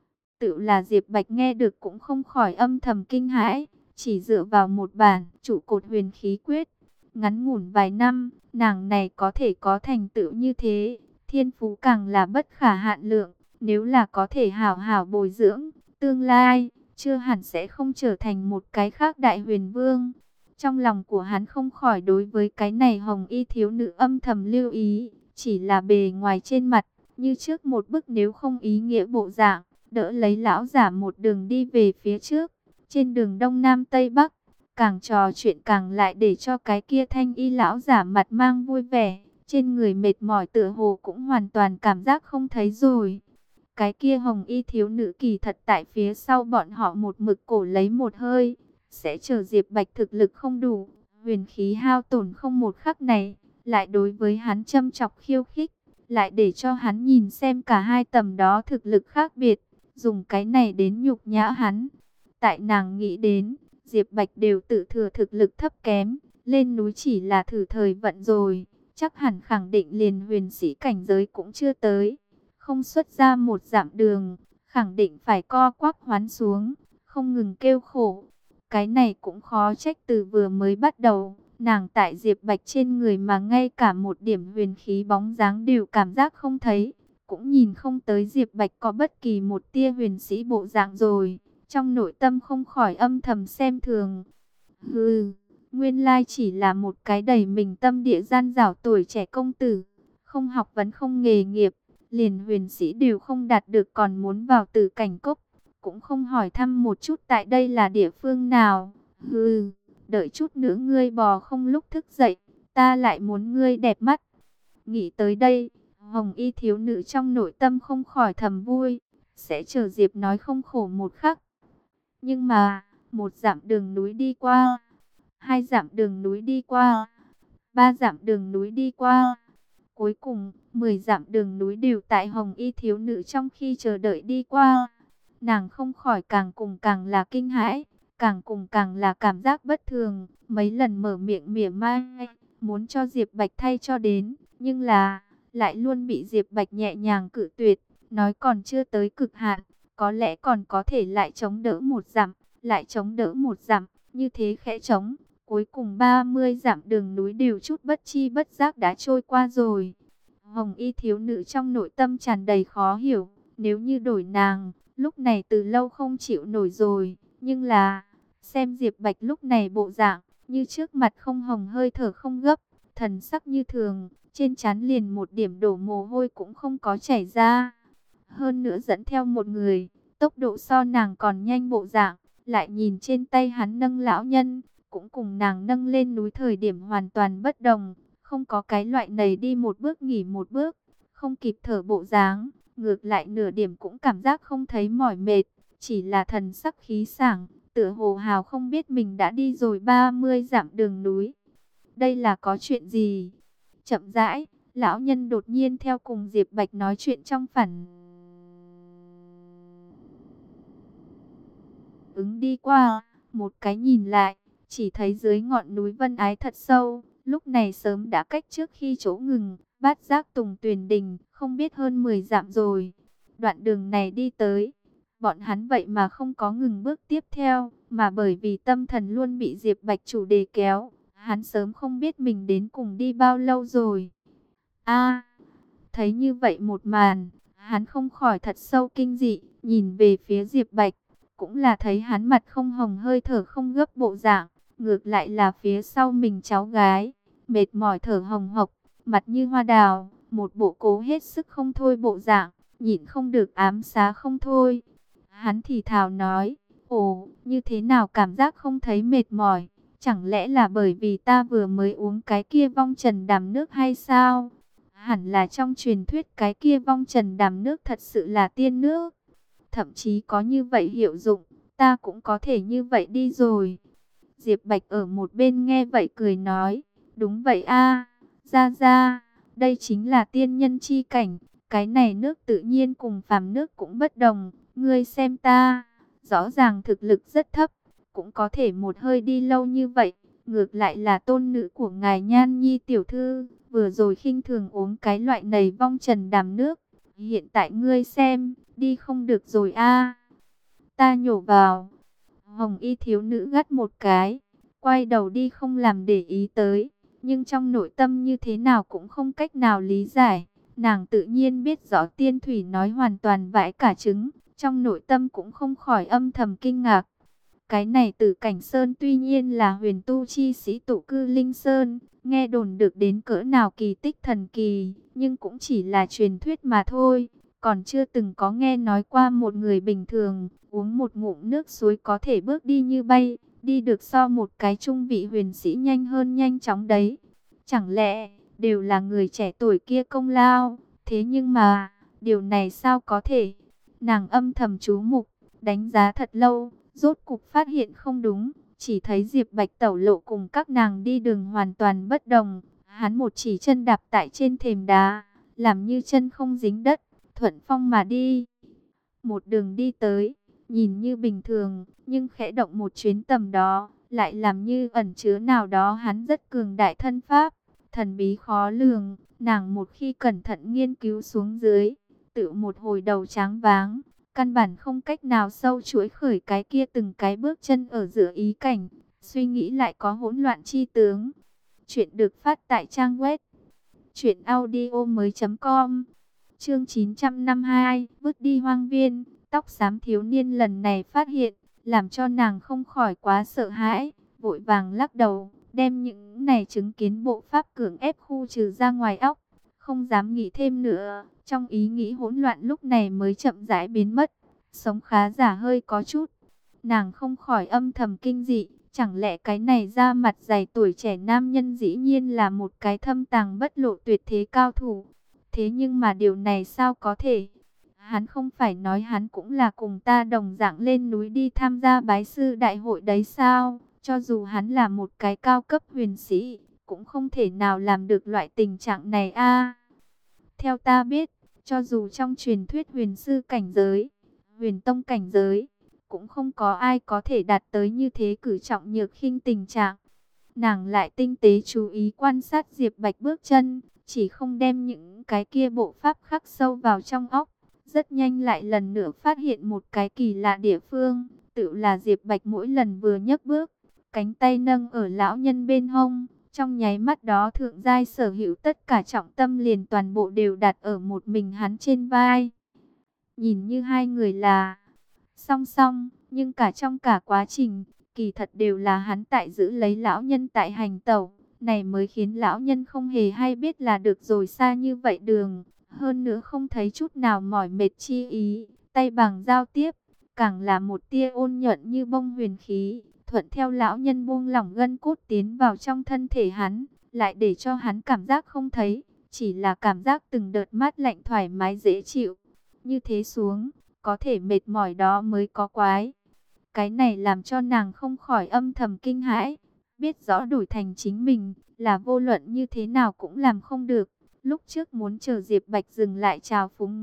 Tự là Diệp Bạch nghe được cũng không khỏi âm thầm kinh hãi, chỉ dựa vào một bản trụ cột huyền khí quyết, ngắn ngủn vài năm, nàng này có thể có thành tựu như thế, thiên phú càng là bất khả hạn lượng, nếu là có thể hảo hảo bồi dưỡng, tương lai, chưa hẳn sẽ không trở thành một cái khác đại huyền vương. Trong lòng của hắn không khỏi đối với cái này Hồng Y thiếu nữ âm thầm lưu ý, chỉ là bề ngoài trên mặt, như trước một bức nếu không ý nghĩa bộ dạng, đỡ lấy lão giả một đường đi về phía trước. Trên đường Đông Nam Tây Bắc, Càng trò chuyện càng lại để cho cái kia thanh y lão giả mặt mang vui vẻ. Trên người mệt mỏi tựa hồ cũng hoàn toàn cảm giác không thấy rồi. Cái kia hồng y thiếu nữ kỳ thật tại phía sau bọn họ một mực cổ lấy một hơi. Sẽ chờ Diệp Bạch thực lực không đủ, huyền khí hao tổn không một khắc này. Lại đối với hắn châm chọc khiêu khích. Lại để cho hắn nhìn xem cả hai tầm đó thực lực khác biệt. Dùng cái này đến nhục nhã hắn. Tại nàng nghĩ đến, Diệp Bạch đều tự thừa thực lực thấp kém. Lên núi chỉ là thử thời vận rồi. Chắc hẳn khẳng định liền huyền sĩ cảnh giới cũng chưa tới. Không xuất ra một dặm đường, khẳng định phải co quắp hoán xuống, không ngừng kêu khổ. Cái này cũng khó trách từ vừa mới bắt đầu, nàng tại Diệp Bạch trên người mà ngay cả một điểm huyền khí bóng dáng đều cảm giác không thấy. Cũng nhìn không tới Diệp Bạch có bất kỳ một tia huyền sĩ bộ dạng rồi. Trong nội tâm không khỏi âm thầm xem thường. Hừ, nguyên lai chỉ là một cái đầy mình tâm địa gian dảo tuổi trẻ công tử. Không học vấn không nghề nghiệp, liền huyền sĩ đều không đạt được còn muốn vào Tử Cảnh Cốc. Cũng không hỏi thăm một chút tại đây là địa phương nào. Hừ, đợi chút nữa ngươi bò không lúc thức dậy, ta lại muốn ngươi đẹp mắt. Nghĩ tới đây, hồng y thiếu nữ trong nội tâm không khỏi thầm vui. Sẽ chờ Diệp nói không khổ một khắc. Nhưng mà, một dặm đường núi đi qua, hai dặm đường núi đi qua, ba dặm đường núi đi qua. Cuối cùng, 10 dặm đường núi đều tại hồng y thiếu nữ trong khi chờ đợi đi qua. Nàng không khỏi càng cùng càng là kinh hãi, càng cùng càng là cảm giác bất thường. Mấy lần mở miệng mỉa mai, muốn cho Diệp Bạch thay cho đến, nhưng là, lại luôn bị Diệp Bạch nhẹ nhàng cự tuyệt, nói còn chưa tới cực hạn, có lẽ còn có thể lại chống đỡ một dặm, lại chống đỡ một dặm, như thế khẽ chống. Cuối cùng 30 dặm đường núi đều chút bất chi bất giác đã trôi qua rồi. Hồng y thiếu nữ trong nội tâm tràn đầy khó hiểu. Nếu như đổi nàng, lúc này từ lâu không chịu nổi rồi. Nhưng là, xem Diệp Bạch lúc này bộ dạng, như trước mặt không hồng hơi thở không gấp, thần sắc như thường, trên trán liền một điểm đổ mồ hôi cũng không có chảy ra. Hơn nữa dẫn theo một người, tốc độ so nàng còn nhanh bộ dạng, lại nhìn trên tay hắn nâng lão nhân, cũng cùng nàng nâng lên núi thời điểm hoàn toàn bất đồng, không có cái loại này đi một bước nghỉ một bước, không kịp thở bộ dáng, ngược lại nửa điểm cũng cảm giác không thấy mỏi mệt, chỉ là thần sắc khí sảng, tựa hồ hào không biết mình đã đi rồi 30 dặm đường núi. Đây là có chuyện gì? Chậm rãi, lão nhân đột nhiên theo cùng Diệp Bạch nói chuyện trong phản ứng đi qua, một cái nhìn lại, chỉ thấy dưới ngọn núi Vân Ái thật sâu, lúc này sớm đã cách trước khi chỗ ngừng, Bát Giác Tùng Tuyền Đình, không biết hơn 10 dặm rồi. Đoạn đường này đi tới, bọn hắn vậy mà không có ngừng bước tiếp theo, mà bởi vì tâm thần luôn bị Diệp Bạch chủ đề kéo, hắn sớm không biết mình đến cùng đi bao lâu rồi. A, thấy như vậy một màn, hắn không khỏi thật sâu kinh dị, nhìn về phía Diệp Bạch, cũng là thấy hắn mặt không hồng hơi thở không gấp bộ dạng, ngược lại là phía sau mình cháu gái, mệt mỏi thở hồng hộc, mặt như hoa đào, một bộ cố hết sức không thôi bộ dạng, nhịn không được ám xá không thôi. Hắn thì thào nói, ồ, như thế nào cảm giác không thấy mệt mỏi, chẳng lẽ là bởi vì ta vừa mới uống cái kia vong trần đàm nước hay sao? Hẳn là trong truyền thuyết cái kia vong trần đàm nước thật sự là tiên nước. Thậm chí có như vậy hiệu dụng, ta cũng có thể như vậy đi rồi. Diệp Bạch ở một bên nghe vậy cười nói, đúng vậy a, ra ra, đây chính là tiên nhân chi cảnh, cái này nước tự nhiên cùng phàm nước cũng bất đồng, ngươi xem ta, rõ ràng thực lực rất thấp, cũng có thể một hơi đi lâu như vậy, ngược lại là tôn nữ của ngài Nhan Nhi tiểu thư, vừa rồi khinh thường uống cái loại này vong trần đàm nước, hiện tại ngươi xem, đi không được rồi a. Ta nhổ vào. Hồng y thiếu nữ gắt một cái, quay đầu đi không làm để ý tới, nhưng trong nội tâm như thế nào cũng không cách nào lý giải. Nàng tự nhiên biết rõ Tiên Thủy nói hoàn toàn vãi cả trứng, trong nội tâm cũng không khỏi âm thầm kinh ngạc. Cái này Tử Cảnh Sơn tuy nhiên là huyền tu chi sĩ tụ cư Linh Sơn, nghe đồn được đến cỡ nào kỳ tích thần kỳ, nhưng cũng chỉ là truyền thuyết mà thôi. Còn chưa từng có nghe nói qua một người bình thường, uống một ngụm nước suối có thể bước đi như bay, đi được so một cái trung vị huyền sĩ nhanh hơn nhanh chóng đấy. Chẳng lẽ đều là người trẻ tuổi kia công lao? Thế nhưng mà, điều này sao có thể? Nàng âm thầm chú mục, đánh giá thật lâu, rốt cục phát hiện không đúng. Chỉ thấy Diệp Bạch tẩu lộ cùng các nàng đi đường hoàn toàn bất đồng. Hắn một chỉ chân đạp tại trên thềm đá, làm như chân không dính đất, thuận phong mà đi. Một đường đi tới, nhìn như bình thường, nhưng khẽ động một chuyến tầm đó, lại làm như ẩn chứa nào đó hắn rất cường đại thân pháp, thần bí khó lường. Nàng một khi cẩn thận nghiên cứu xuống dưới, tự một hồi đầu tráng váng, căn bản không cách nào sâu chuỗi khởi cái kia từng cái bước chân ở giữa ý cảnh, suy nghĩ lại có hỗn loạn chi tướng. Chuyện được phát tại trang web truyệnaudiomoi.com. Chương 952, vứt đi hoang viên. Tóc xám thiếu niên lần này phát hiện, làm cho nàng không khỏi quá sợ hãi, vội vàng lắc đầu, đem những này chứng kiến bộ pháp cưỡng ép khu trừ ra ngoài óc, không dám nghĩ thêm nữa. Trong ý nghĩ hỗn loạn lúc này mới chậm rãi biến mất, sống khá giả hơi có chút. Nàng không khỏi âm thầm kinh dị, chẳng lẽ cái này da mặt dày tuổi trẻ nam nhân dĩ nhiên là một cái thâm tàng bất lộ tuyệt thế cao thủ. Thế nhưng mà điều này sao có thể? Hắn không phải nói hắn cũng là cùng ta đồng dạng lên núi đi tham gia bái sư đại hội đấy sao? Cho dù hắn là một cái cao cấp huyền sĩ, cũng không thể nào làm được loại tình trạng này a. Theo ta biết, cho dù trong truyền thuyết huyền sư cảnh giới, huyền tông cảnh giới, cũng không có ai có thể đạt tới như thế cử trọng nhược khinh tình trạng. Nàng lại tinh tế chú ý quan sát Diệp Bạch bước chân, chỉ không đem những cái kia bộ pháp khắc sâu vào trong óc. Rất nhanh lại lần nữa phát hiện một cái kỳ lạ địa phương, tự là Diệp Bạch mỗi lần vừa nhấc bước, cánh tay nâng ở lão nhân bên hông, trong nháy mắt đó thượng giai sở hữu tất cả trọng tâm liền toàn bộ đều đặt ở một mình hắn trên vai. Nhìn như hai người là song song, nhưng cả trong cả quá trình, kỳ thật đều là hắn tại giữ lấy lão nhân tại hành tẩu, này mới khiến lão nhân không hề hay biết là được rồi xa như vậy đường. Hơn nữa không thấy chút nào mỏi mệt chi ý, tay bằng giao tiếp, càng là một tia ôn nhuận như bông huyền khí, thuận theo lão nhân buông lỏng gân cốt tiến vào trong thân thể hắn, lại để cho hắn cảm giác không thấy, chỉ là cảm giác từng đợt mát lạnh thoải mái dễ chịu. Như thế xuống, có thể mệt mỏi đó mới có quái. Cái này làm cho nàng không khỏi âm thầm kinh hãi, biết rõ đổi thành chính mình, là vô luận như thế nào cũng làm không được. Lúc trước muốn chờ Diệp Bạch dừng lại chào phúng,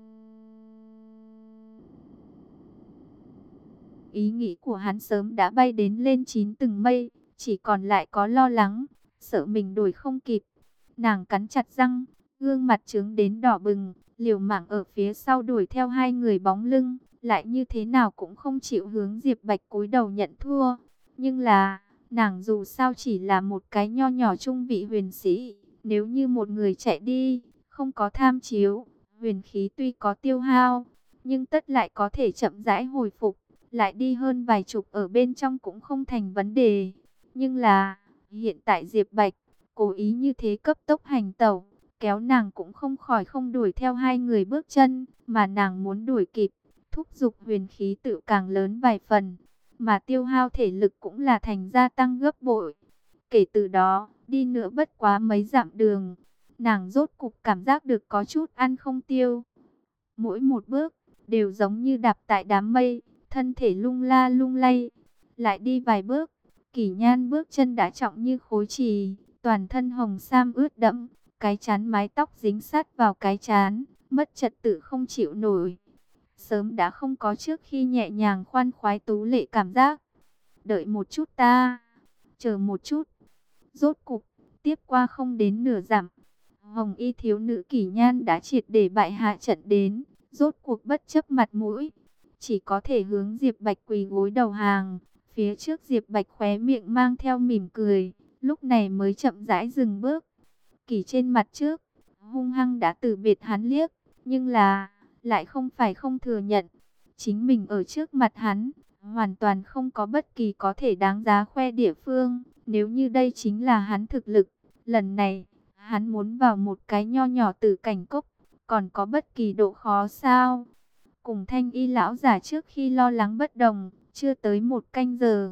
ý nghĩ của hắn sớm đã bay đến lên 9 tầng mây, chỉ còn lại có lo lắng, sợ mình đuổi không kịp. Nàng cắn chặt răng, gương mặt trướng đến đỏ bừng, liều mạng ở phía sau đuổi theo hai người bóng lưng, lại như thế nào cũng không chịu hướng Diệp Bạch cúi đầu nhận thua. Nhưng là, nàng dù sao chỉ là một cái nho nhỏ trung vị huyền sĩ. Nếu như một người chạy đi, không có tham chiếu, huyền khí tuy có tiêu hao, nhưng tất lại có thể chậm rãi hồi phục, lại đi hơn vài chục ở bên trong cũng không thành vấn đề. Nhưng là, hiện tại Diệp Bạch, cố ý như thế cấp tốc hành tẩu, kéo nàng cũng không khỏi không đuổi theo hai người bước chân, mà nàng muốn đuổi kịp, thúc giục huyền khí tự càng lớn vài phần, mà tiêu hao thể lực cũng là thành gia tăng gấp bội. Kể từ đó, đi nữa bất quá mấy dặm đường, nàng rốt cục cảm giác được có chút ăn không tiêu. Mỗi một bước, đều giống như đạp tại đám mây, thân thể lung la lung lay. Lại đi vài bước, Kỷ Nhan bước chân đã trọng như khối chì, toàn thân hồng sam ướt đẫm, cái chán mái tóc dính sát vào cái chán, mất trật tự không chịu nổi. Sớm đã không có trước khi nhẹ nhàng khoan khoái tú lệ cảm giác. Đợi một chút ta, chờ một chút. Rốt cục, tiếp qua không đến nửa dặm, hồng y thiếu nữ Kỷ Nhan đã triệt để bại hạ trận đến, rốt cuộc bất chấp mặt mũi, chỉ có thể hướng Diệp Bạch quỳ gối đầu hàng. Phía trước Diệp Bạch khóe miệng mang theo mỉm cười, lúc này mới chậm rãi dừng bước. Kỷ trên mặt trước, hung hăng đã từ biệt hắn liếc, nhưng là, lại không phải không thừa nhận. Chính mình ở trước mặt hắn, hoàn toàn không có bất kỳ có thể đáng giá khoe địa phương. Nếu như đây chính là hắn thực lực, lần này, hắn muốn vào một cái nho nhỏ tử cảnh cốc, còn có bất kỳ độ khó sao? Cùng Thanh Y lão giả trước khi lo lắng bất đồng, chưa tới một canh giờ,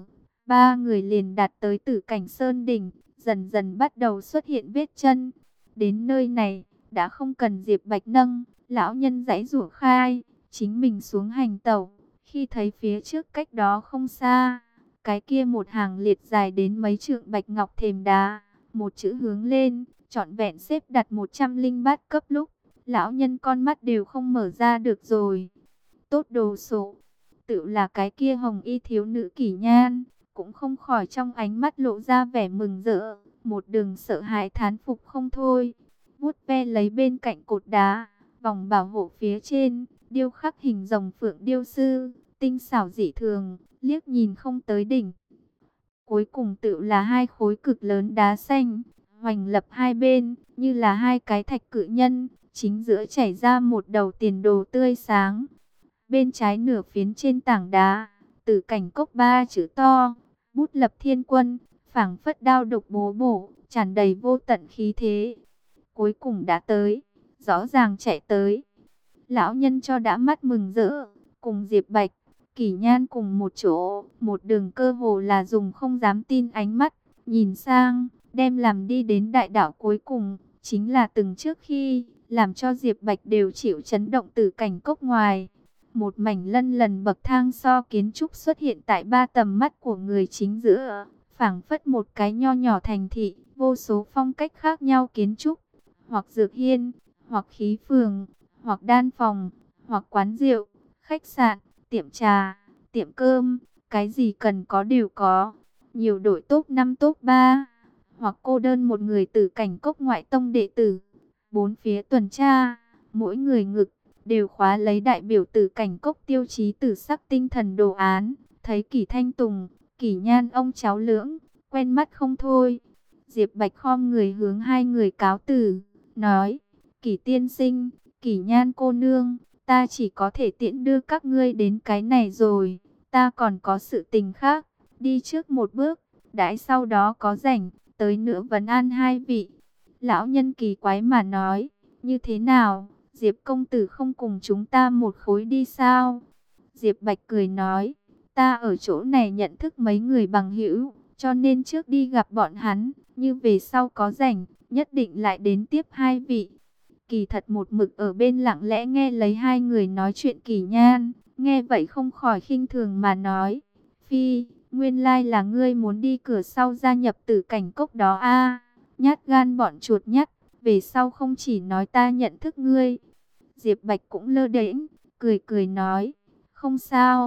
Ba người liền đạt tới Tử Cảnh Sơn đỉnh, dần dần bắt đầu xuất hiện vết chân. Đến nơi này, đã không cần Diệp Bạch nâng, lão nhân giãy giụa khai, chính mình xuống hành tẩu. Khi thấy phía trước cách đó không xa, cái kia một hàng liệt dài đến mấy trượng bạch ngọc thềm đá, một chữ hướng lên, trọn vẹn xếp đặt 103 cấp lúc, lão nhân con mắt đều không mở ra được rồi. Tốt đồ sộ, tự là cái kia hồng y thiếu nữ Kỷ Nhan, cũng không khỏi trong ánh mắt lộ ra vẻ mừng rỡ, một đường sợ hãi thán phục không thôi. Vuốt ve lấy bên cạnh cột đá, vòng bảo hộ phía trên, điêu khắc hình rồng phượng điêu sư, tinh xảo dị thường, liếc nhìn không tới đỉnh. Cuối cùng tự là hai khối cực lớn đá xanh, hoành lập hai bên, như là hai cái thạch cự nhân, chính giữa chảy ra một đầu tiền đồ tươi sáng. Bên trái nửa phiến trên tảng đá, Tử Cảnh Cốc ba chữ to, bút lập thiên quân, phảng phất đao độc bố bổ, tràn đầy vô tận khí thế. Cuối cùng đã tới, rõ ràng chạy tới. Lão nhân cho đã mắt mừng rỡ, cùng Diệp Bạch, Kỷ Nhan cùng một chỗ, một đường cơ hồ là dùng không dám tin ánh mắt, nhìn sang, đem làm đi đến đại đảo cuối cùng, chính là từng trước khi, làm cho Diệp Bạch đều chịu chấn động Tử Cảnh Cốc ngoài. Một mảnh lân lần bậc thang so kiến trúc xuất hiện tại ba tầm mắt của người chính giữa, phảng phất một cái nho nhỏ thành thị, vô số phong cách khác nhau kiến trúc, hoặc dược hiên, hoặc khí phường, hoặc đan phòng, hoặc quán rượu, khách sạn, tiệm trà, tiệm cơm, cái gì cần có đều có. Nhiều đội top 5 top 3, hoặc cô đơn một người Tử Cảnh Cốc ngoại tông đệ tử. Bốn phía tuần tra, mỗi người ngực đều khóa lấy đại biểu Tử Cảnh Cốc tiêu chí tử sắc tinh thần đồ án. Thấy Kỷ Thanh Tùng, Kỷ Nhan ông cháu lưỡng, quen mắt không thôi. Diệp Bạch khom người hướng hai người cáo từ, nói: Kỷ tiên sinh, Kỷ Nhan cô nương, ta chỉ có thể tiễn đưa các ngươi đến cái này rồi, ta còn có sự tình khác, đi trước một bước, đãi sau đó có rảnh, tới nữa vấn an hai vị. Lão nhân kỳ quái mà nói: như thế nào, Diệp công tử không cùng chúng ta một khối đi sao? Diệp Bạch cười nói: ta ở chỗ này nhận thức mấy người bằng hữu, cho nên trước đi gặp bọn hắn, như về sau có rảnh, nhất định lại đến tiếp hai vị. Kỳ thật một mực ở bên lặng lẽ nghe lấy hai người nói chuyện. Kỷ Nhan nghe vậy không khỏi khinh thường mà nói: Phi, nguyên lai là ngươi muốn đi cửa sau gia nhập Tử Cảnh Cốc đó a, nhát gan bọn chuột nhắt, về sau không chỉ nói ta nhận thức ngươi. Diệp Bạch cũng lơ đễnh, cười cười nói: không sao,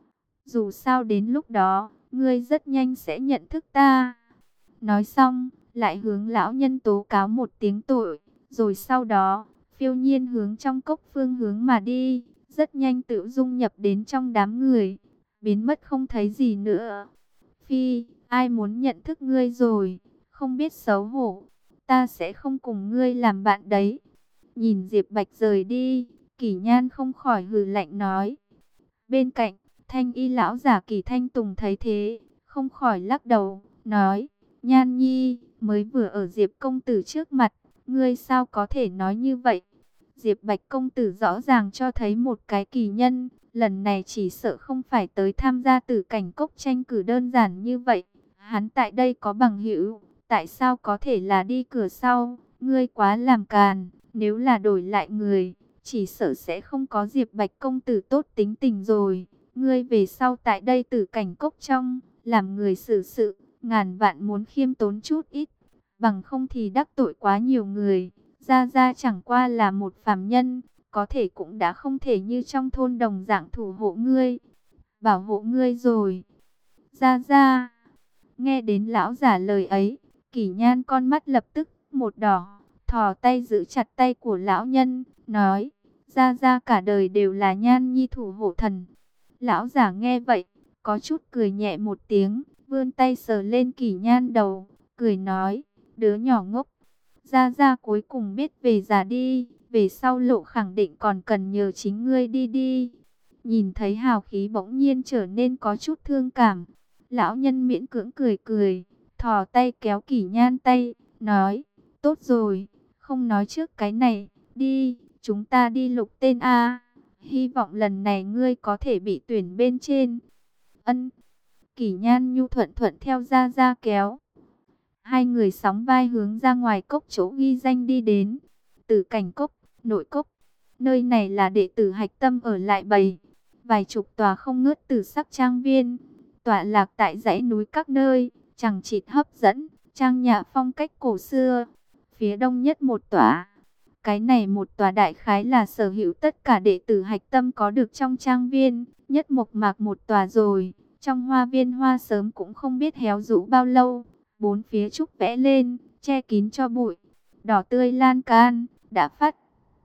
dù sao đến lúc đó, ngươi rất nhanh sẽ nhận thức ta. Nói xong, lại hướng lão nhân tố cáo một tiếng tội, rồi sau đó, phiêu nhiên hướng trong cốc phương hướng mà đi, rất nhanh tự dung nhập đến trong đám người, biến mất không thấy gì nữa. Phi, ai muốn nhận thức ngươi rồi, không biết xấu hổ, ta sẽ không cùng ngươi làm bạn đấy. Nhìn Diệp Bạch rời đi, Kỷ Nhan không khỏi hừ lạnh nói. Bên cạnh, Thanh y lão giả Kỷ Thanh Tùng thấy thế, không khỏi lắc đầu, nói: Nhan nhi, mới vừa ở Diệp công tử trước mặt, ngươi sao có thể nói như vậy? Diệp Bạch công tử rõ ràng cho thấy một cái kỳ nhân, lần này chỉ sợ không phải tới tham gia Tử Cảnh Cốc tranh cử đơn giản như vậy. Hắn tại đây có bằng hữu, tại sao có thể là đi cửa sau? Ngươi quá làm càn, nếu là đổi lại người, chỉ sợ sẽ không có Diệp Bạch công tử tốt tính tình rồi. Ngươi về sau tại đây Tử Cảnh Cốc trong, làm người xử sự, ngàn vạn muốn khiêm tốn chút ít, bằng không thì đắc tội quá nhiều người. Gia Gia chẳng qua là một phàm nhân, có thể cũng đã không thể như trong thôn đồng dạng thủ hộ ngươi, bảo hộ ngươi rồi. Gia Gia, nghe đến lão giả lời ấy, Kỷ Nhan con mắt lập tức một đỏ, thò tay giữ chặt tay của lão nhân, nói: Gia Gia cả đời đều là Nhan nhi thủ hộ thần. Lão giả nghe vậy, có chút cười nhẹ một tiếng, vươn tay sờ lên Kỷ Nhan đầu, cười nói: đứa nhỏ ngốc, Gia Gia cuối cùng biết về già đi, về sau lộ khẳng định còn cần nhờ chính ngươi đi đi. Nhìn thấy hào khí bỗng nhiên trở nên có chút thương cảm, lão nhân miễn cưỡng cười cười, thò tay kéo Kỷ Nhan tay, nói: tốt rồi, không nói trước cái này, đi, chúng ta đi lục tên a. Hy vọng lần này ngươi có thể bị tuyển bên trên. Ân. Kỷ Nhan Nhu thuận thuận theo Gia Gia kéo. Hai người sóng vai hướng ra ngoài cốc chỗ ghi danh đi đến. Tử Cảnh Cốc, nội cốc. Nơi này là đệ tử hạch tâm ở lại bầy. Vài chục tòa không ngớt tử sắc trang viên, tọa lạc tại dãy núi các nơi, chằng chịt hấp dẫn, trang nhã phong cách cổ xưa. Phía đông nhất một tòa. Cái này một tòa đại khái là sở hữu tất cả đệ tử hạch tâm có được trong trang viên, nhất mộc mạc một tòa rồi. Trong hoa viên hoa sớm cũng không biết héo rũ bao lâu, bốn phía trúc vẽ lên, che kín cho bụi, đỏ tươi lan can, đã phát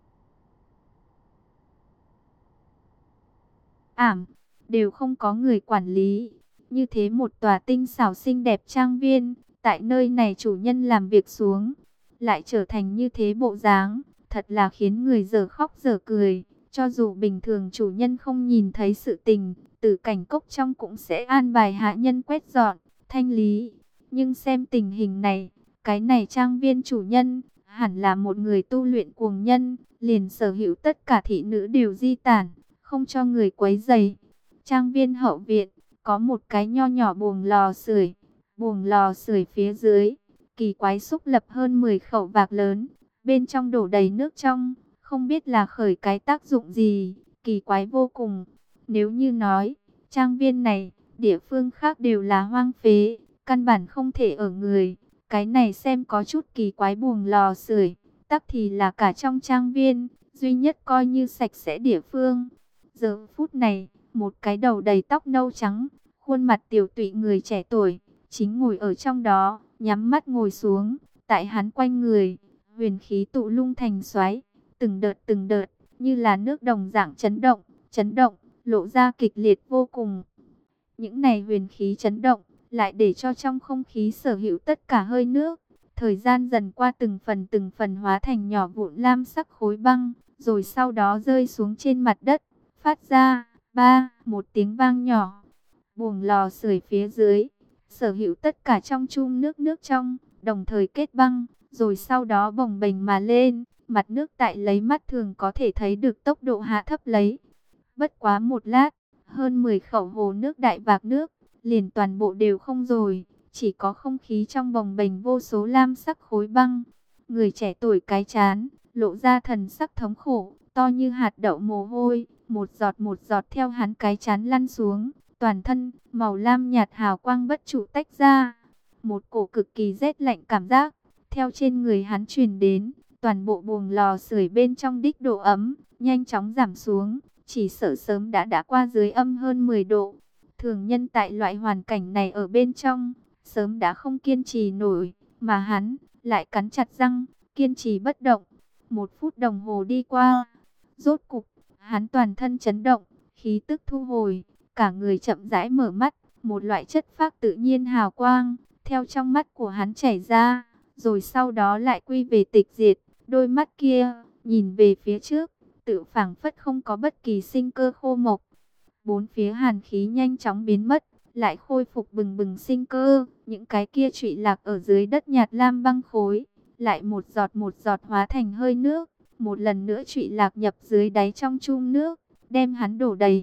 ảm, đều không có người quản lý. Như thế một tòa tinh xảo xinh đẹp trang viên, tại nơi này chủ nhân làm việc xuống, lại trở thành như thế bộ dáng, thật là khiến người dở khóc dở cười. Cho dù bình thường chủ nhân không nhìn thấy sự tình, Tử Cảnh Cốc trong cũng sẽ an bài hạ nhân quét dọn, thanh lý. Nhưng xem tình hình này, cái này trang viên chủ nhân, hẳn là một người tu luyện cuồng nhân, liền sở hữu tất cả thị nữ đều di tản, không cho người quấy rầy. Trang viên hậu viện, có một cái nho nhỏ buồng lò sưởi. Buồng lò sưởi phía dưới, kỳ quái xúc lập hơn 10 khẩu vạc lớn, bên trong đổ đầy nước trong, không biết là khởi cái tác dụng gì, kỳ quái vô cùng. Nếu như nói, trang viên này, địa phương khác đều là hoang phế, căn bản không thể ở người. Cái này xem có chút kỳ quái, buồng lò sưởi, tắc thì là cả trong trang viên, duy nhất coi như sạch sẽ địa phương. Giờ phút này, một cái đầu đầy tóc nâu trắng, khuôn mặt tiểu tụy người trẻ tuổi, chính ngồi ở trong đó, nhắm mắt ngồi xuống. Tại hắn quanh người, huyền khí tụ lung thành xoáy, từng đợt, như là nước đồng dạng chấn động, lộ ra kịch liệt vô cùng. Những này huyền khí chấn động, lại để cho trong không khí sở hữu tất cả hơi nước. Thời gian dần qua từng phần hóa thành nhỏ vụn lam sắc khối băng, rồi sau đó rơi xuống trên mặt đất, phát ra một tiếng vang nhỏ. Buồng lò sưởi phía dưới, sở hữu tất cả trong chum nước trong, đồng thời kết băng, rồi sau đó bồng bềnh mà lên, mặt nước tại lấy mắt thường có thể thấy được tốc độ hạ thấp lấy. Bất quá một lát, hơn 10 khẩu hồ nước đại vạc nước, liền toàn bộ đều không rồi, chỉ có không khí trong bồng bềnh vô số lam sắc khối băng. Người trẻ tuổi cái chán, lộ ra thần sắc thống khổ, to như hạt đậu mồ hôi, một giọt theo hắn cái chán lăn xuống, toàn thân, màu lam nhạt hào quang bất trụ tách ra. Một cổ cực kỳ rét lạnh cảm giác, theo trên người hắn truyền đến, toàn bộ buồng lò sưởi bên trong đích độ ấm, nhanh chóng giảm xuống, chỉ sợ sớm đã qua dưới âm hơn 10 độ. Thường nhân tại loại hoàn cảnh này ở bên trong, sớm đã không kiên trì nổi, mà hắn lại cắn chặt răng, kiên trì bất động. 1 phút đồng hồ đi qua, rốt cục, hắn toàn thân chấn động, khí tức thu hồi, cả người chậm rãi mở mắt, một loại chất phác tự nhiên hào quang, theo trong mắt của hắn chảy ra, rồi sau đó lại quy về tịch diệt. Đôi mắt kia, nhìn về phía trước, tự phảng phất không có bất kỳ sinh cơ khô mộc. Bốn phía hàn khí nhanh chóng biến mất, lại khôi phục bừng bừng sinh cơ. Những cái kia trụy lạc ở dưới đất nhạt lam băng khối, lại một giọt hóa thành hơi nước, một lần nữa trụy lạc nhập dưới đáy trong chum nước, đem hắn đổ đầy.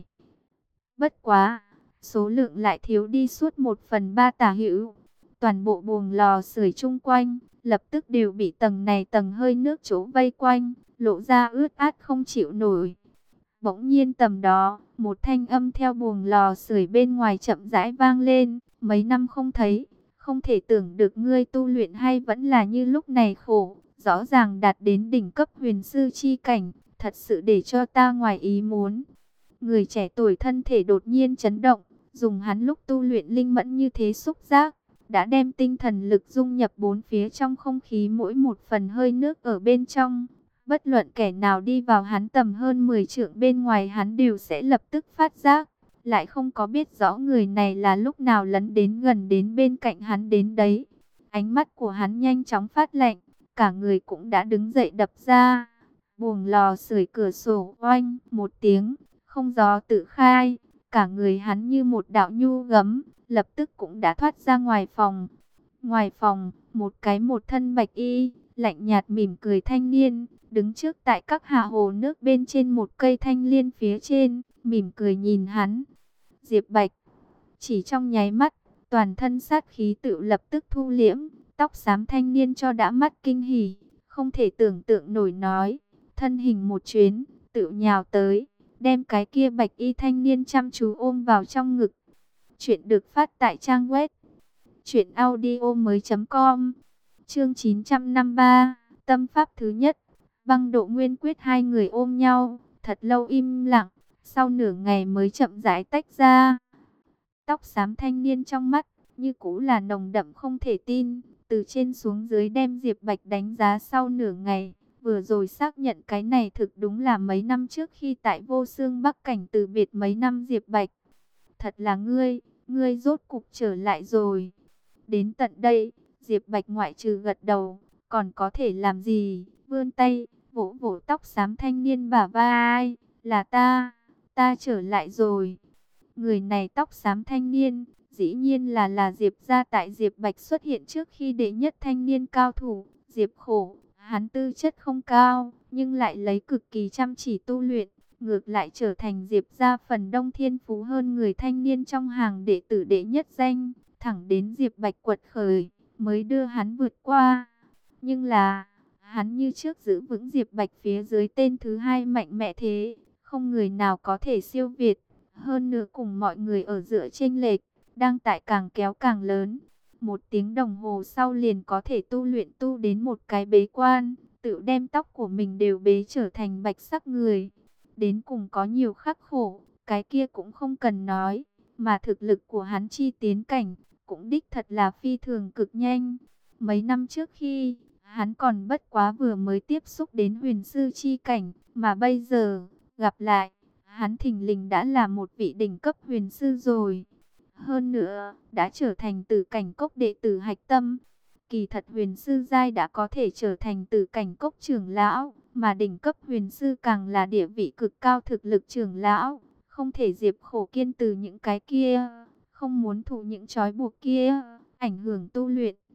Bất quá, số lượng lại thiếu đi suốt 1/3 tả hữu. Toàn bộ buồng lò sưởi chung quanh, lập tức đều bị tầng này tầng hơi nước chỗ vây quanh, lộ ra ướt át không chịu nổi. Bỗng nhiên tầm đó, một thanh âm theo buồng lò sưởi bên ngoài chậm rãi vang lên. Mấy năm không thấy, không thể tưởng được ngươi tu luyện hay vẫn là như lúc này khổ, rõ ràng đạt đến đỉnh cấp huyền sư chi cảnh, thật sự để cho ta ngoài ý muốn. Người trẻ tuổi thân thể đột nhiên chấn động, dùng hắn lúc tu luyện linh mẫn như thế xúc giác, đã đem tinh thần lực dung nhập bốn phía trong không khí, mỗi một phần hơi nước ở bên trong. Bất luận kẻ nào đi vào hắn tầm hơn 10 trượng bên ngoài, hắn đều sẽ lập tức phát giác. Lại không có biết rõ người này là lúc nào lấn đến gần đến bên cạnh hắn đến đấy. Ánh mắt của hắn nhanh chóng phát lạnh, cả người cũng đã đứng dậy đập ra. Buồng lò sưởi cửa sổ oanh một tiếng, không gió tự khai. Cả người hắn như một đạo nhu gấm, lập tức cũng đã thoát ra ngoài phòng. Ngoài phòng, một thân bạch y, lạnh nhạt mỉm cười thanh niên, đứng trước tại các hạ hồ nước bên trên một cây thanh liên phía trên, mỉm cười nhìn hắn. Diệp Bạch, Chỉ trong nháy mắt, toàn thân sát khí tự lập tức thu liễm, tóc xám thanh niên cho đã mắt kinh hỉ, không thể tưởng tượng nổi nói, thân hình một chuyến, tự nhào tới, đem cái kia bạch y thanh niên chăm chú ôm vào trong ngực. Chuyện được phát tại trang web truyệnaudiomoi.com. Chương 953, tâm pháp thứ nhất, Băng Độ Nguyên Quyết. Hai người ôm nhau, thật lâu im lặng, sau nửa ngày mới chậm rãi tách ra. Tóc xám thanh niên trong mắt như cũ là nồng đậm không thể tin, từ trên xuống dưới đem Diệp Bạch đánh giá sau nửa ngày, vừa rồi xác nhận cái này thực đúng là mấy năm trước khi tại Vô Xương Bắc cảnh từ biệt mấy năm. Diệp Bạch, thật là ngươi rốt cục trở lại rồi. Đến tận đây, Diệp Bạch ngoại trừ gật đầu, còn có thể làm gì? Vươn tay, vỗ vỗ tóc xám thanh niên bả vai, là ta trở lại rồi. Người này tóc xám thanh niên, dĩ nhiên là Diệp gia. Tại Diệp Bạch xuất hiện trước khi đệ nhất thanh niên cao thủ, Diệp Khổ, hắn tư chất không cao, nhưng lại lấy cực kỳ chăm chỉ tu luyện, ngược lại trở thành Diệp gia phần đông thiên phú hơn người thanh niên trong hàng đệ tử đệ nhất danh, thẳng đến Diệp Bạch quật khởi, mới đưa hắn vượt qua. Nhưng là, hắn như trước giữ vững Diệp Bạch phía dưới tên thứ hai mạnh mẽ thế, không người nào có thể siêu việt. Hơn nữa cùng mọi người ở giữa chênh lệch, đang tại càng kéo càng lớn. 1 tiếng đồng hồ sau liền có thể tu luyện tu đến một cái bế quan, tự đem tóc của mình đều bế trở thành bạch sắc người. Đến cùng có nhiều khắc khổ, cái kia cũng không cần nói, mà thực lực của hắn chi tiến cảnh, cũng đích thật là phi thường cực nhanh. Mấy năm trước khi, hắn còn bất quá vừa mới tiếp xúc đến huyền sư chi cảnh, mà bây giờ, gặp lại, hắn thình lình đã là một vị đỉnh cấp huyền sư rồi. Hơn nữa, đã trở thành tử cảnh cốc đệ tử hạch tâm. Kỳ thật huyền sư giai đã có thể trở thành tử cảnh cốc trưởng lão, mà đỉnh cấp huyền sư càng là địa vị cực cao thực lực trưởng lão. Không thể Diệp Khổ kiên từ những cái kia, không muốn thụ những trói buộc kia, ảnh hưởng tu luyện.